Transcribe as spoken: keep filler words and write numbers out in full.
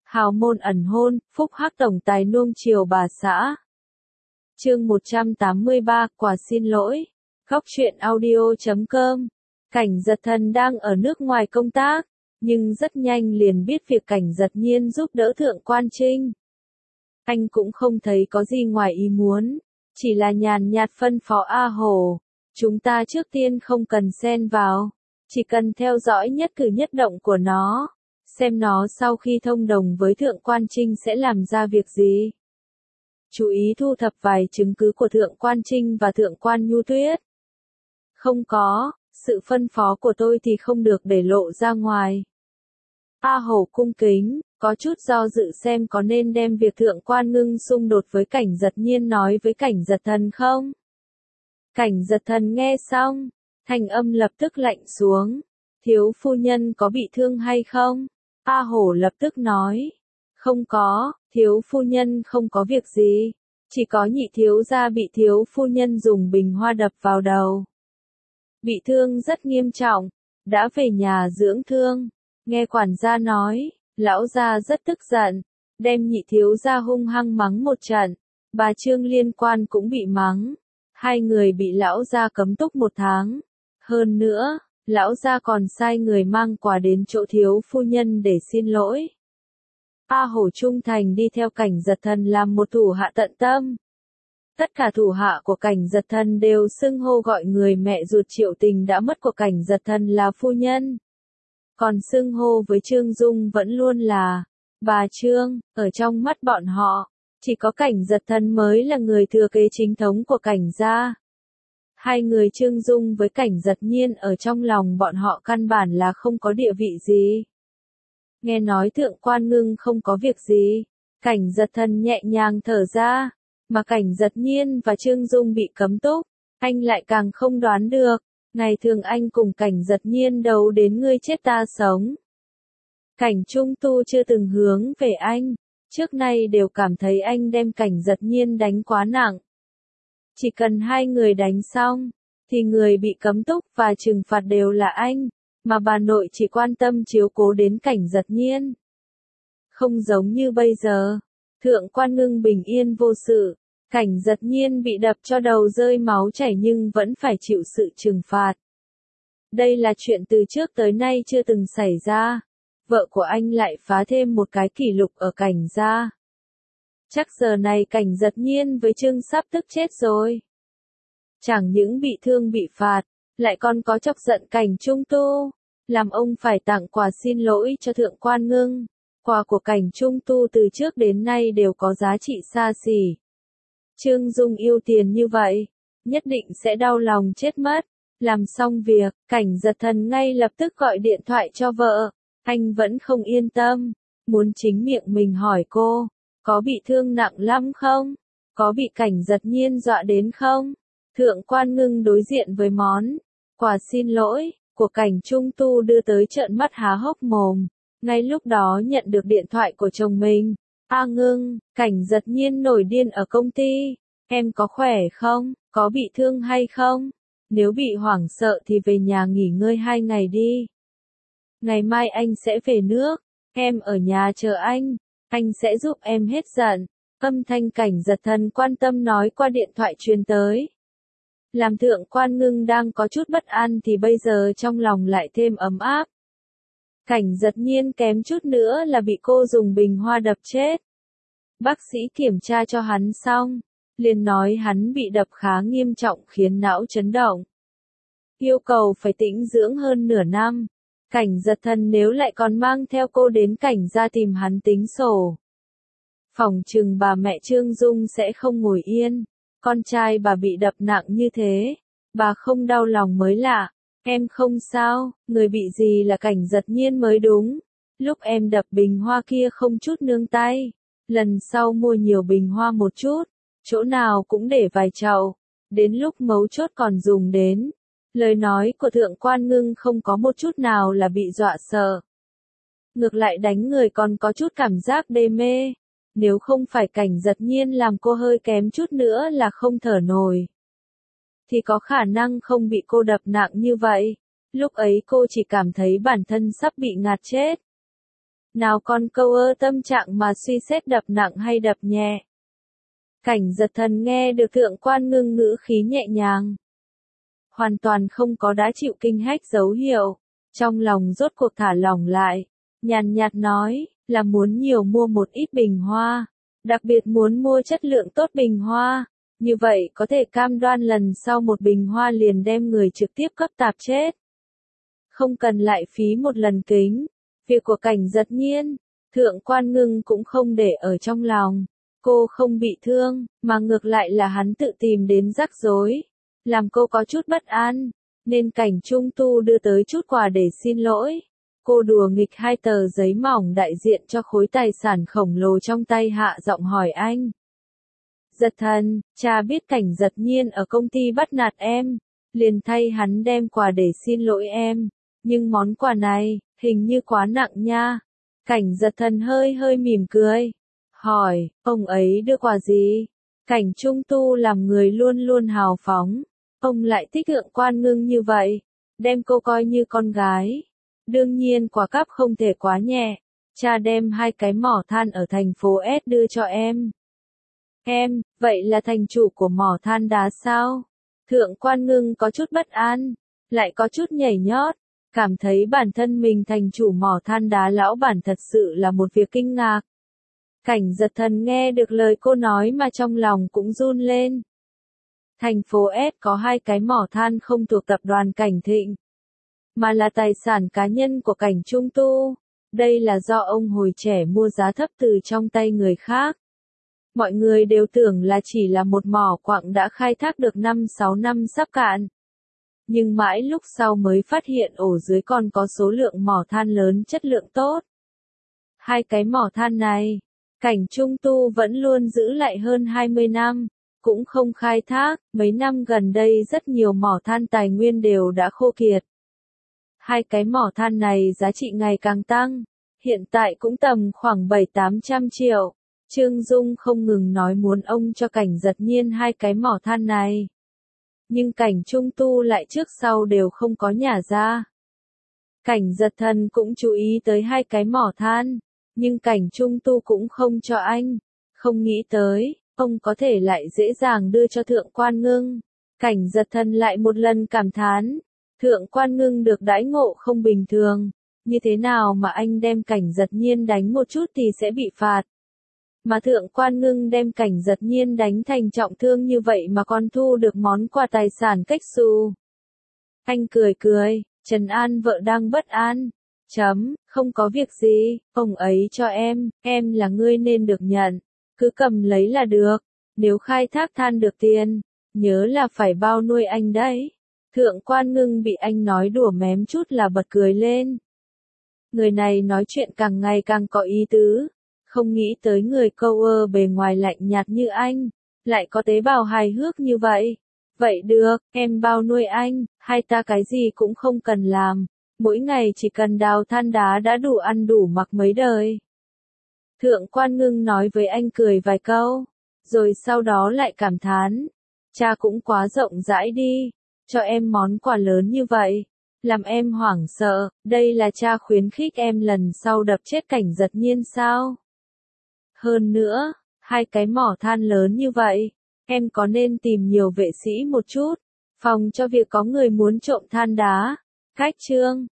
Hào môn ẩn hôn, phúc hắc tổng tài nuông chiều bà xã. Chương một trăm tám mươi ba, quả xin lỗi. Góc truyện audio chấm com. Cảnh Giật Thần đang ở nước ngoài công tác, nhưng rất nhanh liền biết việc Cảnh Giật Nhiên giúp đỡ Thượng Quan Trinh. Anh cũng không thấy có gì ngoài ý muốn, chỉ là nhàn nhạt phân phó A Hồ, chúng ta trước tiên không cần xen vào, chỉ cần theo dõi nhất cử nhất động của nó, xem nó sau khi thông đồng với Thượng Quan Trinh sẽ làm ra việc gì. Chú ý thu thập vài chứng cứ của Thượng Quan Trinh và Thượng Quan Nhu Tuyết. Không có, sự phân phó của tôi thì không được để lộ ra ngoài. A Hổ cung kính, có chút do dự xem có nên đem việc Thượng Quan Ngưng xung đột với Cảnh Giật Nhiên nói với Cảnh Giật Thần không? Cảnh Giật Thần nghe xong, thanh âm lập tức lạnh xuống. Thiếu phu nhân có bị thương hay không? A Hổ lập tức nói. Không có, thiếu phu nhân không có việc gì. Chỉ có nhị thiếu gia bị thiếu phu nhân dùng bình hoa đập vào đầu. Bị thương rất nghiêm trọng, đã về nhà dưỡng thương. Nghe quản gia nói, lão gia rất tức giận, đem nhị thiếu gia hung hăng mắng một trận. Bà Trương liên quan cũng bị mắng. Hai người bị lão gia cấm túc một tháng. Hơn nữa, lão gia còn sai người mang quà đến chỗ thiếu phu nhân để xin lỗi. A Hổ trung thành đi theo Cảnh Giật Thần làm một thủ hạ tận tâm. Tất cả thủ hạ của Cảnh Giật Thần đều xưng hô gọi người mẹ ruột Triệu Tình đã mất của Cảnh Giật Thần là phu nhân. Còn xưng hô với Trương Dung vẫn luôn là bà Trương, ở trong mắt bọn họ, chỉ có Cảnh Giật Thần mới là người thừa kế chính thống của Cảnh gia. Hai người Trương Dung với Cảnh Giật Nhiên ở trong lòng bọn họ căn bản là không có địa vị gì. Nghe nói Thượng Quan Ngưng không có việc gì, Cảnh Giật Thần nhẹ nhàng thở ra, mà Cảnh Giật Nhiên và Trương Dung bị cấm túc, anh lại càng không đoán được, ngày thường anh cùng Cảnh Giật Nhiên đấu đến ngươi chết ta sống. Cảnh Trung Tu chưa từng hướng về anh, trước nay đều cảm thấy anh đem Cảnh Giật Nhiên đánh quá nặng. Chỉ cần hai người đánh xong, thì người bị cấm túc và trừng phạt đều là anh, mà bà nội chỉ quan tâm chiếu cố đến Cảnh Giật Nhiên. Không giống như bây giờ, Thượng Quan Ngưng bình yên vô sự, Cảnh Giật Nhiên bị đập cho đầu rơi máu chảy nhưng vẫn phải chịu sự trừng phạt. Đây là chuyện từ trước tới nay chưa từng xảy ra, vợ của anh lại phá thêm một cái kỷ lục ở Cảnh gia. Chắc giờ này Cảnh Giật Nhiên với Trương sắp tức chết rồi. Chẳng những bị thương bị phạt, lại còn có chọc giận Cảnh Trung Tu, làm ông phải tặng quà xin lỗi cho Thượng Quan Ngưng. Quà của Cảnh Trung Tu từ trước đến nay đều có giá trị xa xỉ. Trương Dung yêu tiền như vậy, nhất định sẽ đau lòng chết mất. Làm xong việc, Cảnh Giật Thần ngay lập tức gọi điện thoại cho vợ. Anh vẫn không yên tâm, muốn chính miệng mình hỏi cô, có bị thương nặng lắm không? Có bị Cảnh Giật Nhiên dọa đến không? Thượng Quan Ngưng đối diện với món quà xin lỗi của Cảnh Trung Tu đưa tới trợn mắt há hốc mồm. Ngay lúc đó nhận được điện thoại của chồng mình. A Ngưng, Cảnh Giật Nhiên nổi điên ở công ty. Em có khỏe không? Có bị thương hay không? Nếu bị hoảng sợ thì về nhà nghỉ ngơi hai ngày đi. Ngày mai anh sẽ về nước. Em ở nhà chờ anh. Anh sẽ giúp em hết giận. Âm thanh Cảnh Giật Thần quan tâm nói qua điện thoại truyền tới. Làm Thượng Quan Ngưng đang có chút bất an thì bây giờ trong lòng lại thêm ấm áp. Cảnh Giật Nhiên kém chút nữa là bị cô dùng bình hoa đập chết. Bác sĩ kiểm tra cho hắn xong, liền nói hắn bị đập khá nghiêm trọng khiến não chấn động. Yêu cầu phải tĩnh dưỡng hơn nửa năm. Cảnh Giật Thần nếu lại còn mang theo cô đến Cảnh gia tìm hắn tính sổ. Phỏng chừng bà mẹ Trương Dung sẽ không ngồi yên. Con trai bà bị đập nặng như thế, bà không đau lòng mới lạ. Em không sao, người bị gì là Cảnh Giật Nhiên mới đúng. Lúc em đập bình hoa kia không chút nương tay. Lần sau mua nhiều bình hoa một chút, chỗ nào cũng để vài chậu. Đến lúc mấu chốt còn dùng đến. Lời nói của Thượng Quan Ngưng không có một chút nào là bị dọa sợ. Ngược lại đánh người còn có chút cảm giác đê mê. Nếu không phải Cảnh Giật Nhiên làm cô hơi kém chút nữa là không thở nổi, thì có khả năng không bị cô đập nặng như vậy. Lúc ấy cô chỉ cảm thấy bản thân sắp bị ngạt chết. Nào con câu ơ tâm trạng mà suy xét đập nặng hay đập nhẹ. Cảnh Giật Thần nghe được Thượng Quan Ngưng ngữ khí nhẹ nhàng. Hoàn toàn không có đã chịu kinh hách dấu hiệu. Trong lòng rốt cuộc thả lỏng lại. Nhàn nhạt nói, là muốn nhiều mua một ít bình hoa. Đặc biệt muốn mua chất lượng tốt bình hoa. Như vậy có thể cam đoan lần sau một bình hoa liền đem người trực tiếp cấp tạp chết. Không cần lại phí một lần kính. Việc của Cảnh Giật Nhiên, Thượng Quan Ngưng cũng không để ở trong lòng. Cô không bị thương, mà ngược lại là hắn tự tìm đến rắc rối. Làm cô có chút bất an, nên Cảnh Trung Tu đưa tới chút quà để xin lỗi. Cô đùa nghịch hai tờ giấy mỏng đại diện cho khối tài sản khổng lồ trong tay, hạ giọng hỏi anh. Giật Thần, cha biết Cảnh Giật Nhiên ở công ty bắt nạt em, liền thay hắn đem quà để xin lỗi em. Nhưng món quà này, hình như quá nặng nha. Cảnh Giật Thần hơi hơi mỉm cười. Hỏi, ông ấy đưa quà gì? Cảnh Trung Tu làm người luôn luôn hào phóng. Ông lại thích Thượng Quan Ngưng như vậy. Đem cô coi như con gái. Đương nhiên quà cáp không thể quá nhẹ. Cha đem hai cái mỏ than ở thành phố S đưa cho em. Em, vậy là thành chủ của mỏ than đá sao? Thượng Quan Ngưng có chút bất an. Lại có chút nhảy nhót. Cảm thấy bản thân mình thành chủ mỏ than đá lão bản thật sự là một việc kinh ngạc. Cảnh Giật Thần nghe được lời cô nói mà trong lòng cũng run lên. Thành phố S có hai cái mỏ than không thuộc tập đoàn Cảnh Thịnh, mà là tài sản cá nhân của Cảnh Trung Tu. Đây là do ông hồi trẻ mua giá thấp từ trong tay người khác. Mọi người đều tưởng là chỉ là một mỏ quặng đã khai thác được năm sáu năm sắp cạn. Nhưng mãi lúc sau mới phát hiện ổ dưới còn có số lượng mỏ than lớn chất lượng tốt. Hai cái mỏ than này, Cảnh Trung Tu vẫn luôn giữ lại hơn hai mươi năm, cũng không khai thác, mấy năm gần đây rất nhiều mỏ than tài nguyên đều đã khô kiệt. Hai cái mỏ than này giá trị ngày càng tăng, hiện tại cũng tầm khoảng bảy tám trăm triệu. Trương Dung không ngừng nói muốn ông cho Cảnh Giật Nhiên hai cái mỏ than này. Nhưng Cảnh Trung Tu lại trước sau đều không có nhả ra. Cảnh Giật Thần cũng chú ý tới hai cái mỏ than, nhưng Cảnh Trung Tu cũng không cho anh. Không nghĩ tới, ông có thể lại dễ dàng đưa cho Thượng Quan Ngưng. Cảnh Giật Thần lại một lần cảm thán. Thượng Quan Ngưng được đãi ngộ không bình thường. Như thế nào mà anh đem Cảnh Giật Nhiên đánh một chút thì sẽ bị phạt. Mà Thượng Quan Ngưng đem Cảnh Giật Nhiên đánh thành trọng thương như vậy mà còn thu được món quà tài sản cách xù. Anh cười cười, trấn an vợ đang bất an. Chấm, không có việc gì, ông ấy cho em, em là ngươi nên được nhận. Cứ cầm lấy là được, nếu khai thác than được tiền, nhớ là phải bao nuôi anh đấy. Thượng Quan Ngưng bị anh nói đùa mém chút là bật cười lên. Người này nói chuyện càng ngày càng có ý tứ. Không nghĩ tới người câu ơ bề ngoài lạnh nhạt như anh, lại có tế bào hài hước như vậy. Vậy được, em bao nuôi anh, hai ta cái gì cũng không cần làm. Mỗi ngày chỉ cần đào than đá đã đủ ăn đủ mặc mấy đời. Thượng Quan Ngưng nói với anh cười vài câu, rồi sau đó lại cảm thán. Cha cũng quá rộng rãi đi, cho em món quà lớn như vậy. Làm em hoảng sợ, đây là cha khuyến khích em lần sau đập chết Cảnh Giật Nhiên sao? Hơn nữa, hai cái mỏ than lớn như vậy, em có nên tìm nhiều vệ sĩ một chút, phòng cho việc có người muốn trộm than đá. Cách chương